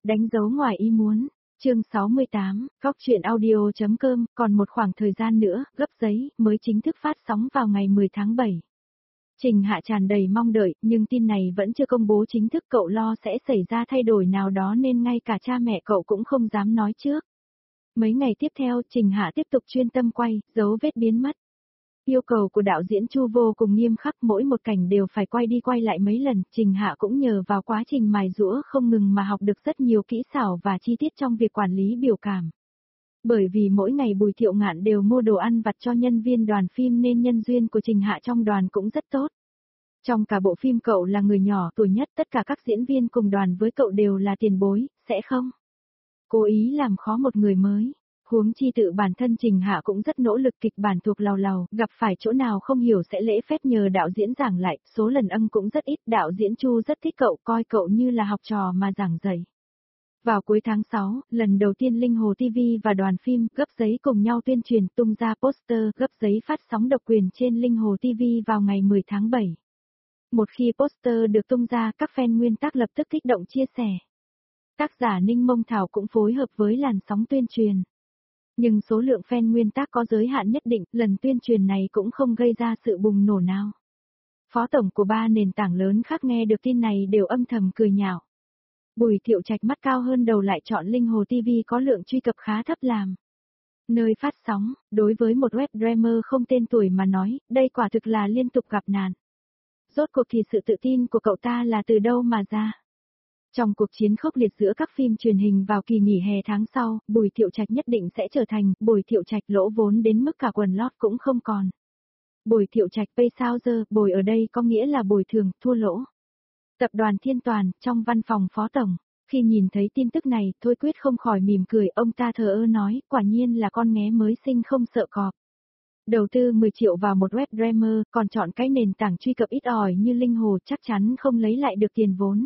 Đánh dấu ngoài ý muốn. Chương 68, Góc truyện audio.com, còn một khoảng thời gian nữa, gấp giấy, mới chính thức phát sóng vào ngày 10 tháng 7. Trình Hạ tràn đầy mong đợi, nhưng tin này vẫn chưa công bố chính thức, cậu lo sẽ xảy ra thay đổi nào đó nên ngay cả cha mẹ cậu cũng không dám nói trước. Mấy ngày tiếp theo, Trình Hạ tiếp tục chuyên tâm quay, dấu vết biến mất. Yêu cầu của đạo diễn Chu vô cùng nghiêm khắc, mỗi một cảnh đều phải quay đi quay lại mấy lần, Trình Hạ cũng nhờ vào quá trình mài giũa không ngừng mà học được rất nhiều kỹ xảo và chi tiết trong việc quản lý biểu cảm. Bởi vì mỗi ngày Bùi Thiệu Ngạn đều mua đồ ăn vặt cho nhân viên đoàn phim nên nhân duyên của Trình Hạ trong đoàn cũng rất tốt. Trong cả bộ phim cậu là người nhỏ tuổi nhất, tất cả các diễn viên cùng đoàn với cậu đều là tiền bối, sẽ không cố ý làm khó một người mới. Huống chi tự bản thân Trình Hạ cũng rất nỗ lực, kịch bản thuộc làu làu, gặp phải chỗ nào không hiểu sẽ lễ phép nhờ đạo diễn giảng lại, số lần cũng rất ít, đạo diễn Chu rất thích cậu, coi cậu như là học trò mà giảng dạy. Vào cuối tháng 6, lần đầu tiên Linh Hồ TV và đoàn phim Gấp Giấy cùng nhau tuyên truyền tung ra poster Gấp Giấy phát sóng độc quyền trên Linh Hồ TV vào ngày 10 tháng 7. Một khi poster được tung ra, các fan nguyên tác lập tức kích động chia sẻ. Tác giả Ninh Mông Thảo cũng phối hợp với làn sóng tuyên truyền. Nhưng số lượng fan nguyên tác có giới hạn nhất định, lần tuyên truyền này cũng không gây ra sự bùng nổ nào. Phó tổng của ba nền tảng lớn khác nghe được tin này đều âm thầm cười nhạo. Bùi Thiệu Trạch mắt cao hơn đầu lại chọn Linh Hồ TV có lượng truy cập khá thấp làm nơi phát sóng, đối với một web dreamer không tên tuổi mà nói, đây quả thực là liên tục gặp nạn. Rốt cuộc thì sự tự tin của cậu ta là từ đâu mà ra? Trong cuộc chiến khốc liệt giữa các phim truyền hình vào kỳ nghỉ hè tháng sau, Bùi Thiệu Trạch nhất định sẽ trở thành Bùi Thiệu Trạch lỗ vốn đến mức cả quần lót cũng không còn. Bùi Thiệu Trạch pay sao giờ, bồi ở đây có nghĩa là bồi thường, thua lỗ. Tập đoàn Thiên Toàn, trong văn phòng phó tổng, khi nhìn thấy tin tức này, Thôi Quyết không khỏi mỉm cười, ông ta thờ ơ nói, quả nhiên là con nghé mới sinh không sợ cọp. Đầu tư 10 triệu vào một web dreamer, còn chọn cái nền tảng truy cập ít ỏi như Linh Hồ chắc chắn không lấy lại được tiền vốn.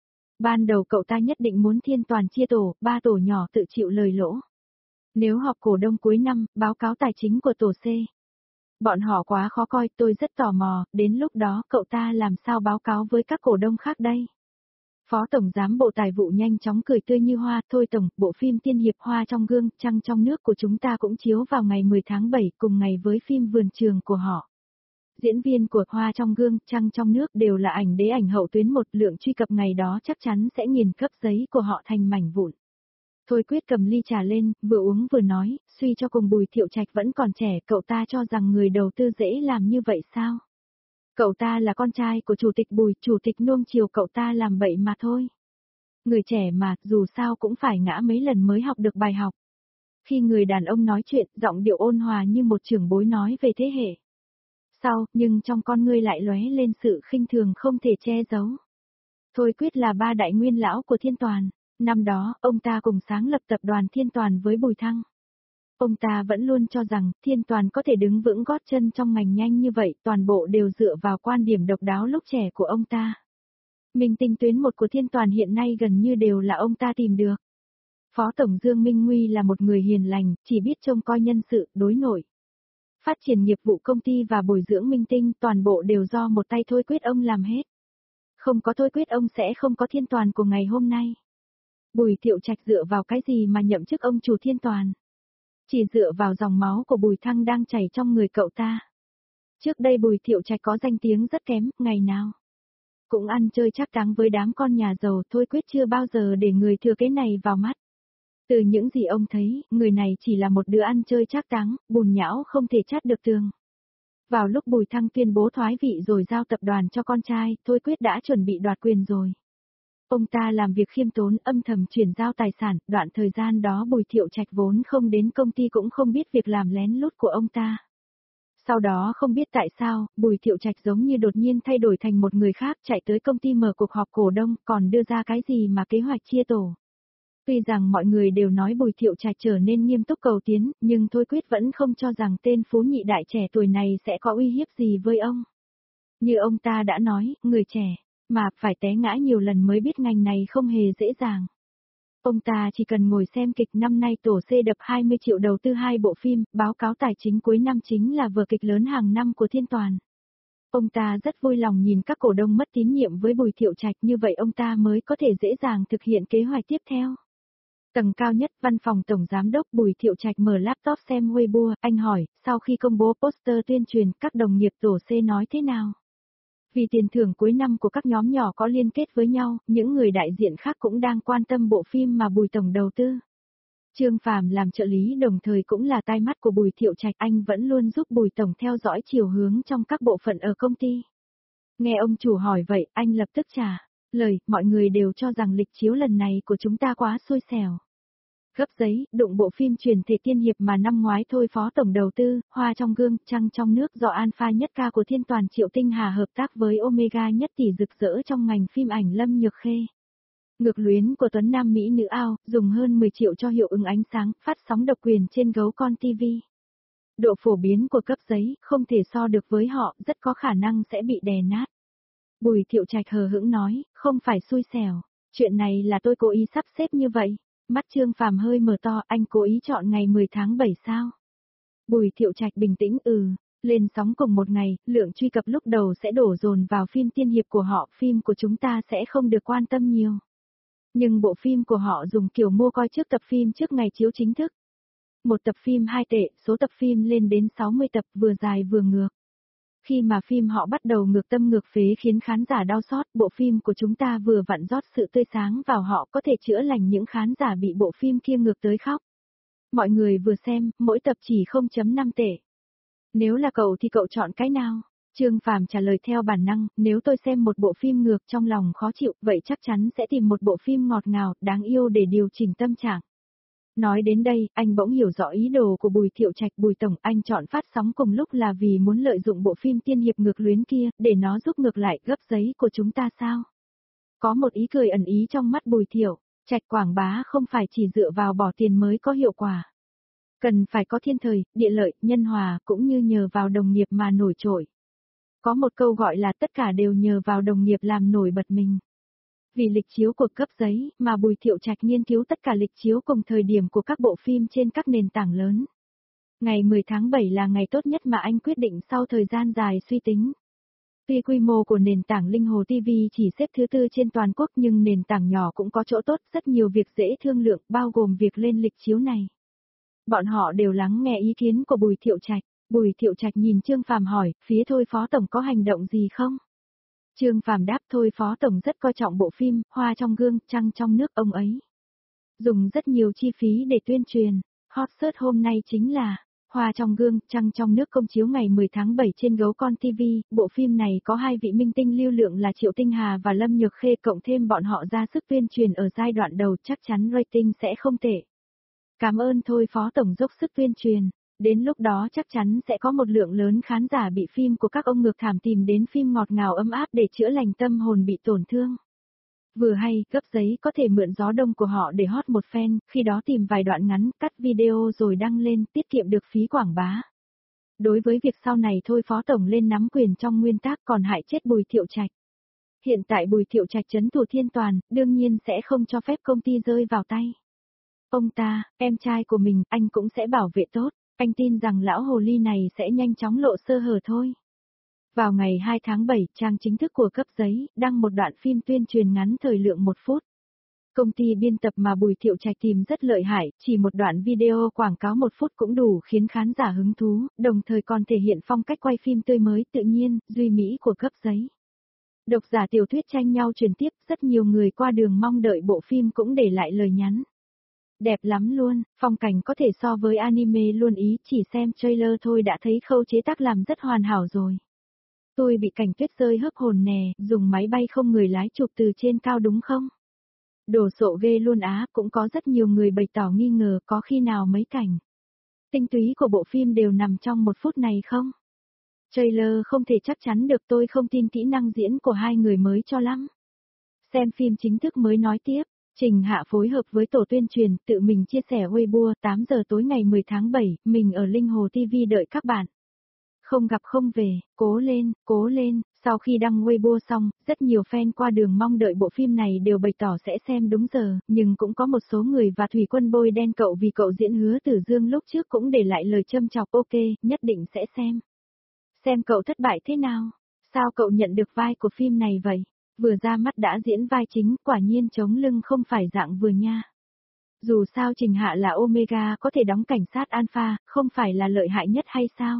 Ban đầu cậu ta nhất định muốn Thiên Toàn chia tổ, 3 tổ nhỏ tự chịu lời lỗ. Nếu họp cổ đông cuối năm, báo cáo tài chính của tổ C. Bọn họ quá khó coi, tôi rất tò mò, đến lúc đó cậu ta làm sao báo cáo với các cổ đông khác đây? Phó Tổng Giám Bộ Tài vụ nhanh chóng cười tươi như hoa, thôi Tổng, bộ phim Tiên Hiệp Hoa trong Gương, Trăng trong Nước của chúng ta cũng chiếu vào ngày 10 tháng 7 cùng ngày với phim Vườn Trường của họ. Diễn viên của Hoa trong Gương, Trăng trong Nước đều là ảnh đế ảnh hậu tuyến một, lượng truy cập ngày đó chắc chắn sẽ nghiền Gấp Giấy của họ thành mảnh vụn. Thôi Quyết cầm ly trà lên, vừa uống vừa nói, suy cho cùng Bùi Thiệu Trạch vẫn còn trẻ, cậu ta cho rằng người đầu tư dễ làm như vậy sao? Cậu ta là con trai của chủ tịch Bùi, chủ tịch nuông chiều cậu ta làm bậy mà thôi. Người trẻ mà, dù sao cũng phải ngã mấy lần mới học được bài học. Khi người đàn ông nói chuyện, giọng điệu ôn hòa như một trưởng bối nói về thế hệ sau, nhưng trong con ngươi lại lóe lên sự khinh thường không thể che giấu. Thôi Quyết là ba đại nguyên lão của Thiên Toàn, năm đó, ông ta cùng sáng lập tập đoàn Thiên Toàn với Bùi Thăng. Ông ta vẫn luôn cho rằng, Thiên Toàn có thể đứng vững gót chân trong ngành nhanh như vậy, toàn bộ đều dựa vào quan điểm độc đáo lúc trẻ của ông ta. Minh tinh tuyến một của Thiên Toàn hiện nay gần như đều là ông ta tìm được. Phó Tổng Dương Minh Nguy là một người hiền lành, chỉ biết trông coi nhân sự, đối nội. Phát triển nghiệp vụ công ty và bồi dưỡng minh tinh, toàn bộ đều do một tay Thôi Quyết ông làm hết. Không có Thôi Quyết ông sẽ không có Thiên Toàn của ngày hôm nay. Bùi Thiệu Trạch dựa vào cái gì mà nhậm chức ông chủ Thiên Toàn? Chỉ dựa vào dòng máu của Bùi Thăng đang chảy trong người cậu ta. Trước đây Bùi Thiệu Trạch có danh tiếng rất kém, ngày nào cũng ăn chơi trác táng với đám con nhà giàu, Thôi Quyết chưa bao giờ để người thừa kế này vào mắt. Từ những gì ông thấy, người này chỉ là một đứa ăn chơi trác táng, bùn nhão không thể chát được tường. Vào lúc Bùi Thăng tuyên bố thoái vị rồi giao tập đoàn cho con trai, Thôi Quyết đã chuẩn bị đoạt quyền rồi. Ông ta làm việc khiêm tốn, âm thầm chuyển giao tài sản, đoạn thời gian đó Bùi Thiệu Trạch vốn không đến công ty cũng không biết việc làm lén lút của ông ta. Sau đó không biết tại sao, Bùi Thiệu Trạch giống như đột nhiên thay đổi thành một người khác, chạy tới công ty mở cuộc họp cổ đông, còn đưa ra cái gì mà kế hoạch chia tổ. Tuy rằng mọi người đều nói Bùi Thiệu Trạch trở nên nghiêm túc cầu tiến, nhưng Thôi Quyết vẫn không cho rằng tên phú nhị đại trẻ tuổi này sẽ có uy hiếp gì với ông. Như ông ta đã nói, người trẻ, mà phải té ngã nhiều lần mới biết ngành này không hề dễ dàng. Ông ta chỉ cần ngồi xem kịch, năm nay tổ C đập 20 triệu đầu tư 2 bộ phim, báo cáo tài chính cuối năm chính là vở kịch lớn hàng năm của Thiên Toàn. Ông ta rất vui lòng nhìn các cổ đông mất tín nhiệm với Bùi Thiệu Trạch, như vậy ông ta mới có thể dễ dàng thực hiện kế hoạch tiếp theo. Tầng cao nhất văn phòng tổng giám đốc Bùi Thiệu Trạch mở laptop xem Weibo, anh hỏi, sau khi công bố poster tuyên truyền các đồng nghiệp tổ C nói thế nào? Vì tiền thưởng cuối năm của các nhóm nhỏ có liên kết với nhau, những người đại diện khác cũng đang quan tâm bộ phim mà Bùi tổng đầu tư. Trương Phàm làm trợ lý đồng thời cũng là tai mắt của Bùi Thiệu Trạch, anh vẫn luôn giúp Bùi tổng theo dõi chiều hướng trong các bộ phận ở công ty. Nghe ông chủ hỏi vậy, anh lập tức trả lời, mọi người đều cho rằng lịch chiếu lần này của chúng ta quá xui xẻo. Gấp giấy, đụng bộ phim truyền thể tiên hiệp mà năm ngoái thôi phó tổng đầu tư, Hoa trong gương, Trăng trong nước do Alpha nhất ca của Thiên Toàn Triệu Tinh Hà hợp tác với Omega nhất tỷ rực rỡ trong ngành phim ảnh Lâm Nhược Khê. Ngược luyến của Tuấn Nam Mỹ nữ ao, dùng hơn 10 triệu cho hiệu ứng ánh sáng, phát sóng độc quyền trên Gấu Con TV. Độ phổ biến của cấp giấy, không thể so được với họ, rất có khả năng sẽ bị đè nát. Bùi Thiệu Trạch hờ hững nói, không phải xui xẻo, chuyện này là tôi cố ý sắp xếp như vậy. Mắt Trương Phàm hơi mở to, anh cố ý chọn ngày 10 tháng 7 sao? Bùi Thiệu Trạch bình tĩnh lên sóng cùng một ngày, lượng truy cập lúc đầu sẽ đổ dồn vào phim tiên hiệp của họ, phim của chúng ta sẽ không được quan tâm nhiều. Nhưng bộ phim của họ dùng kiểu mua coi trước tập phim trước ngày chiếu chính thức. Một tập phim 2 tệ, số tập phim lên đến 60 tập, vừa dài vừa ngược. Khi mà phim họ bắt đầu ngược tâm ngược phế khiến khán giả đau xót, bộ phim của chúng ta vừa vặn rót sự tươi sáng vào họ, có thể chữa lành những khán giả bị bộ phim kia ngược tới khóc. Mọi người vừa xem, mỗi tập chỉ 0.5 tệ. Nếu là cậu thì cậu chọn cái nào? Trương Phàm trả lời theo bản năng, nếu tôi xem một bộ phim ngược trong lòng khó chịu, vậy chắc chắn sẽ tìm một bộ phim ngọt ngào, đáng yêu để điều chỉnh tâm trạng. Nói đến đây, anh bỗng hiểu rõ ý đồ của Bùi Thiệu Trạch. Bùi tổng, anh chọn phát sóng cùng lúc là vì muốn lợi dụng bộ phim tiên hiệp ngược luyến kia, để nó giúp ngược lại gấp giấy của chúng ta sao? Có một ý cười ẩn ý trong mắt Bùi Thiệu Trạch, quảng bá không phải chỉ dựa vào bỏ tiền mới có hiệu quả. Cần phải có thiên thời, địa lợi, nhân hòa, cũng như nhờ vào đồng nghiệp mà nổi trội. Có một câu gọi là tất cả đều nhờ vào đồng nghiệp làm nổi bật mình. Vì lịch chiếu của cấp giấy mà Bùi Thiệu Trạch nghiên cứu tất cả lịch chiếu cùng thời điểm của các bộ phim trên các nền tảng lớn. Ngày 10 tháng 7 là ngày tốt nhất mà anh quyết định sau thời gian dài suy tính. Tuy quy mô của nền tảng Linh Hồ TV chỉ xếp thứ 4 trên toàn quốc nhưng nền tảng nhỏ cũng có chỗ tốt, rất nhiều việc dễ thương lượng, bao gồm việc lên lịch chiếu này. Bọn họ đều lắng nghe ý kiến của Bùi Thiệu Trạch. Bùi Thiệu Trạch nhìn Trương Phàm hỏi, phía thôi phó tổng có hành động gì không? Trương Phàm đáp, thôi phó tổng rất coi trọng bộ phim Hoa trong gương, Trăng trong nước, ông ấy dùng rất nhiều chi phí để tuyên truyền. Hot search hôm nay chính là Hoa trong gương, Trăng trong nước công chiếu ngày 10 tháng 7 trên Gấu Con TV. Bộ phim này có hai vị minh tinh lưu lượng là Triệu Tinh Hà và Lâm Nhược Khê, cộng thêm bọn họ ra sức tuyên truyền ở giai đoạn đầu, chắc chắn rating sẽ không tệ. Cảm ơn thôi phó tổng dốc sức tuyên truyền. Đến lúc đó chắc chắn sẽ có một lượng lớn khán giả bị phim của các ông ngược thảm tìm đến phim ngọt ngào ấm áp để chữa lành tâm hồn bị tổn thương. Vừa hay, gấp giấy có thể mượn gió đông của họ để hot một phen, khi đó tìm vài đoạn ngắn, cắt video rồi đăng lên, tiết kiệm được phí quảng bá. Đối với việc sau này thôi phó tổng lên nắm quyền trong nguyên tắc còn hại chết Bùi Thiệu Trạch. Hiện tại Bùi Thiệu Trạch trấn thủ Thiên Toàn, đương nhiên sẽ không cho phép công ty rơi vào tay ông ta, em trai của mình, anh cũng sẽ bảo vệ tốt. Anh tin rằng lão hồ ly này sẽ nhanh chóng lộ sơ hở thôi. Vào ngày 2 tháng 7, trang chính thức của cấp giấy đăng một đoạn phim tuyên truyền ngắn thời lượng 1 phút. Công ty biên tập mà Bùi Thiệu Trạch tìm rất lợi hại, chỉ một đoạn video quảng cáo 1 phút cũng đủ khiến khán giả hứng thú, đồng thời còn thể hiện phong cách quay phim tươi mới, tự nhiên, duy mỹ của cấp giấy. Độc giả tiểu thuyết tranh nhau truyền tiếp, rất nhiều người qua đường mong đợi bộ phim cũng để lại lời nhắn. Đẹp lắm luôn, phong cảnh có thể so với anime luôn ý, chỉ xem trailer thôi đã thấy khâu chế tác làm rất hoàn hảo rồi. Tôi bị cảnh tuyết rơi hớp hồn nè, dùng máy bay không người lái chụp từ trên cao đúng không? Đồ sộ ghê luôn á, cũng có rất nhiều người bày tỏ nghi ngờ có khi nào mấy cảnh tinh túy của bộ phim đều nằm trong 1 phút này không? Trailer không thể chắc chắn được, tôi không tin kỹ năng diễn của hai người mới cho lắm. Xem phim chính thức mới nói tiếp. Trình Hạ phối hợp với tổ tuyên truyền, tự mình chia sẻ Weibo, 8 giờ tối ngày 10 tháng 7, mình ở Linh Hồ TV đợi các bạn. Không gặp không về, cố lên, cố lên. Sau khi đăng Weibo xong, rất nhiều fan qua đường mong đợi bộ phim này đều bày tỏ sẽ xem đúng giờ, nhưng cũng có một số người và thủy quân bôi đen cậu vì cậu diễn Hứa Tử Dương lúc trước cũng để lại lời châm chọc, ok, nhất định sẽ xem. Xem cậu thất bại thế nào? Sao cậu nhận được vai của phim này vậy? Vừa ra mắt đã diễn vai chính, quả nhiên chống lưng không phải dạng vừa nha. Dù sao Trình Hạ là Omega có thể đóng cảnh sát Alpha, không phải là lợi hại nhất hay sao?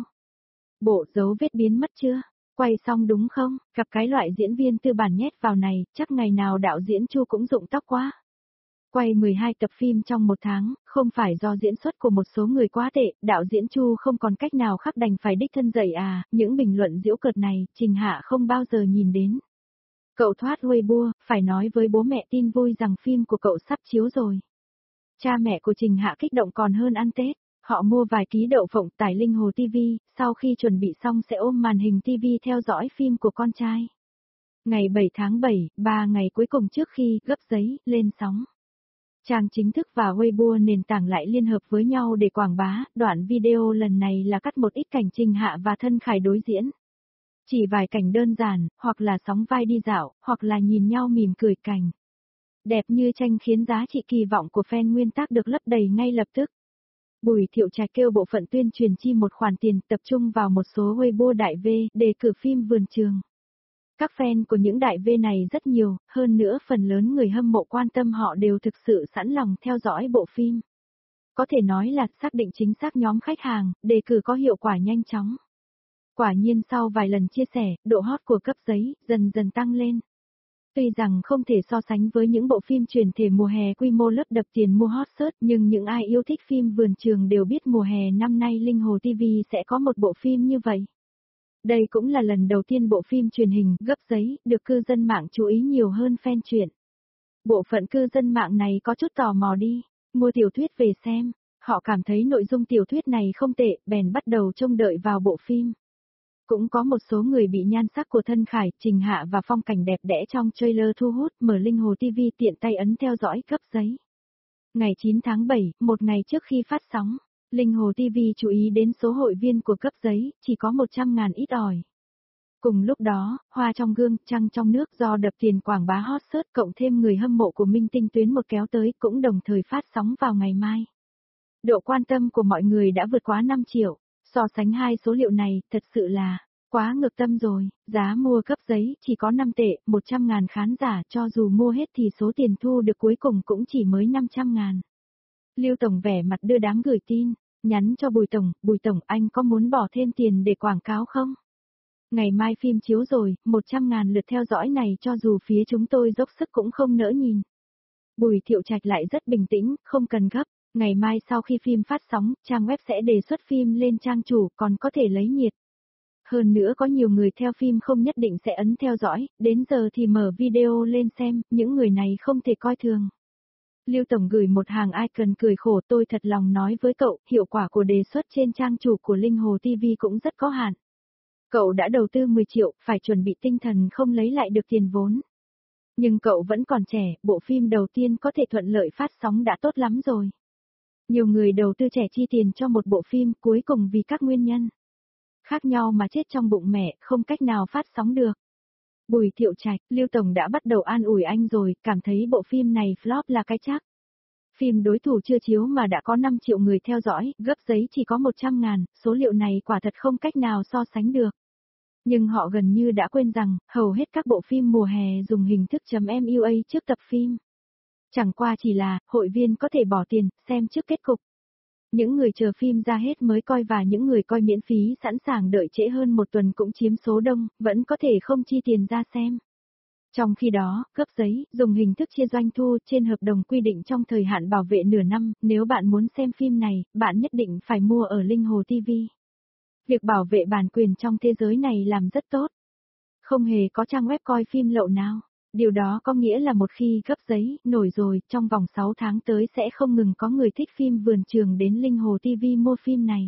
Bộ dấu vết biến mất chưa? Quay xong đúng không? Gặp cái loại diễn viên tư bản nhét vào này, chắc ngày nào đạo diễn Chu cũng rụng tóc quá. Quay 12 tập phim trong một tháng, không phải do diễn xuất của một số người quá tệ, đạo diễn Chu không còn cách nào khác đành phải đích thân dạy à, những bình luận giễu cợt này, Trình Hạ không bao giờ nhìn đến. Cậu thoát Weibo, phải nói với bố mẹ tin vui rằng phim của cậu sắp chiếu rồi. Cha mẹ của Trình Hạ kích động còn hơn ăn Tết, họ mua vài ký đậu phộng tải Linh Hồ TV, sau khi chuẩn bị xong sẽ ôm màn hình TV theo dõi phim của con trai. Ngày 7 tháng 7, 3 ngày cuối cùng trước khi gấp giấy lên sóng. Trang chính thức và Weibo nền tảng lại liên hợp với nhau để quảng bá, đoạn video lần này là cắt một ít cảnh Trình Hạ và Thân Khải đối diễn. Chỉ vài cảnh đơn giản, hoặc là sóng vai đi dạo, hoặc là nhìn nhau mỉm cười cảnh. Đẹp như tranh khiến giá trị kỳ vọng của fan nguyên tác được lấp đầy ngay lập tức. Bùi Thiệu Trạch kêu bộ phận tuyên truyền chi một khoản tiền tập trung vào một số Weibo đại V để cử phim Vườn Trường. Các fan của những đại V này rất nhiều, hơn nữa phần lớn người hâm mộ quan tâm họ đều thực sự sẵn lòng theo dõi bộ phim. Có thể nói là xác định chính xác nhóm khách hàng, đề cử có hiệu quả nhanh chóng. Quả nhiên sau vài lần chia sẻ, độ hot của cấp giấy dần dần tăng lên. Tuy rằng không thể so sánh với những bộ phim truyền thể mùa hè quy mô lớp đập tiền mua hot search, nhưng những ai yêu thích phim Vườn Trường đều biết mùa hè năm nay Linh Hồ TV sẽ có một bộ phim như vậy. Đây cũng là lần đầu tiên bộ phim truyền hình gấp giấy được cư dân mạng chú ý nhiều hơn fan truyện. Bộ phận cư dân mạng này có chút tò mò đi, mua tiểu thuyết về xem, họ cảm thấy nội dung tiểu thuyết này không tệ, bèn bắt đầu trông đợi vào bộ phim. Cũng có một số người bị nhan sắc của Thân Khải, Trình Hạ và phong cảnh đẹp đẽ trong trailer thu hút, mở Linh Hồ TV tiện tay ấn theo dõi gấp giấy. Ngày 9 tháng 7, một ngày trước khi phát sóng, Linh Hồ TV chú ý đến số hội viên của cấp giấy, chỉ có 100.000 ít ỏi. Cùng lúc đó, hoa trong gương, trăng trong nước do đập tiền quảng bá hot search cộng thêm người hâm mộ của Minh Tinh tuyến một kéo tới cũng đồng thời phát sóng vào ngày mai. Độ quan tâm của mọi người đã vượt quá 5 triệu, so sánh hai số liệu này, thật sự là quá ngược tâm rồi, giá mua cấp giấy chỉ có 5 tệ, 100.000 khán giả cho dù mua hết thì số tiền thu được cuối cùng cũng chỉ mới 500.000. Lưu Tổng vẻ mặt đưa đám gửi tin, nhắn cho Bùi Tổng anh có muốn bỏ thêm tiền để quảng cáo không? Ngày mai phim chiếu rồi, 100.000 lượt theo dõi này cho dù phía chúng tôi dốc sức cũng không nỡ nhìn. Bùi Thiệu Trạch lại rất bình tĩnh, không cần gấp, ngày mai sau khi phim phát sóng, trang web sẽ đề xuất phim lên trang chủ còn có thể lấy nhiệt. Hơn nữa có nhiều người theo phim không nhất định sẽ ấn theo dõi, đến giờ thì mở video lên xem, những người này không thể coi thường. Lưu Tổng gửi một hàng icon cười khổ, tôi thật lòng nói với cậu, hiệu quả của đề xuất trên trang chủ của Linh Hồ TV cũng rất có hạn. Cậu đã đầu tư 10 triệu, phải chuẩn bị tinh thần không lấy lại được tiền vốn. Nhưng cậu vẫn còn trẻ, bộ phim đầu tiên có thể thuận lợi phát sóng đã tốt lắm rồi. Nhiều người đầu tư trẻ chi tiền cho một bộ phim cuối cùng vì các nguyên nhân khác nhau mà chết trong bụng mẹ, không cách nào phát sóng được. Bùi Thiệu Trạch, Lưu Tổng đã bắt đầu an ủi anh rồi, cảm thấy bộ phim này flop là cái chắc. Phim đối thủ chưa chiếu mà đã có 5 triệu người theo dõi, gấp giấy chỉ có 100.000, số liệu này quả thật không cách nào so sánh được. Nhưng họ gần như đã quên rằng, hầu hết các bộ phim mùa hè dùng hình thức .mua trước tập phim. Chẳng qua chỉ là, hội viên có thể bỏ tiền, xem trước kết cục. Những người chờ phim ra hết mới coi và những người coi miễn phí sẵn sàng đợi trễ hơn một tuần cũng chiếm số đông, vẫn có thể không chi tiền ra xem. Trong khi đó, cấp giấy, dùng hình thức chia doanh thu trên hợp đồng quy định trong thời hạn bảo vệ nửa năm, nếu bạn muốn xem phim này, bạn nhất định phải mua ở Linh Hồ TV. Việc bảo vệ bản quyền trong thế giới này làm rất tốt. Không hề có trang web coi phim lậu nào. Điều đó có nghĩa là một khi gấp giấy nổi rồi, trong vòng 6 tháng tới sẽ không ngừng có người thích phim Vườn Trường đến Linh Hồ TV mua phim này.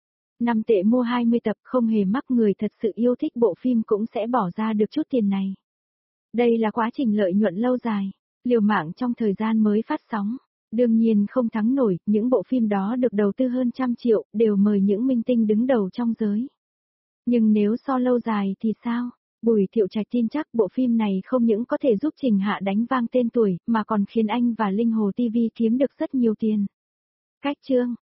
5 tệ mua 20 tập, không hề mắc, người thật sự yêu thích bộ phim cũng sẽ bỏ ra được chút tiền này. Đây là quá trình lợi nhuận lâu dài, liều mạng trong thời gian mới phát sóng. Đương nhiên không thắng nổi, những bộ phim đó được đầu tư hơn 100 triệu, đều mời những minh tinh đứng đầu trong giới. Nhưng nếu so lâu dài thì sao? Bùi Thiệu Trạch tin chắc bộ phim này không những có thể giúp Trình Hạ đánh vang tên tuổi, mà còn khiến anh và Linh Hồ TV kiếm được rất nhiều tiền. Cách chương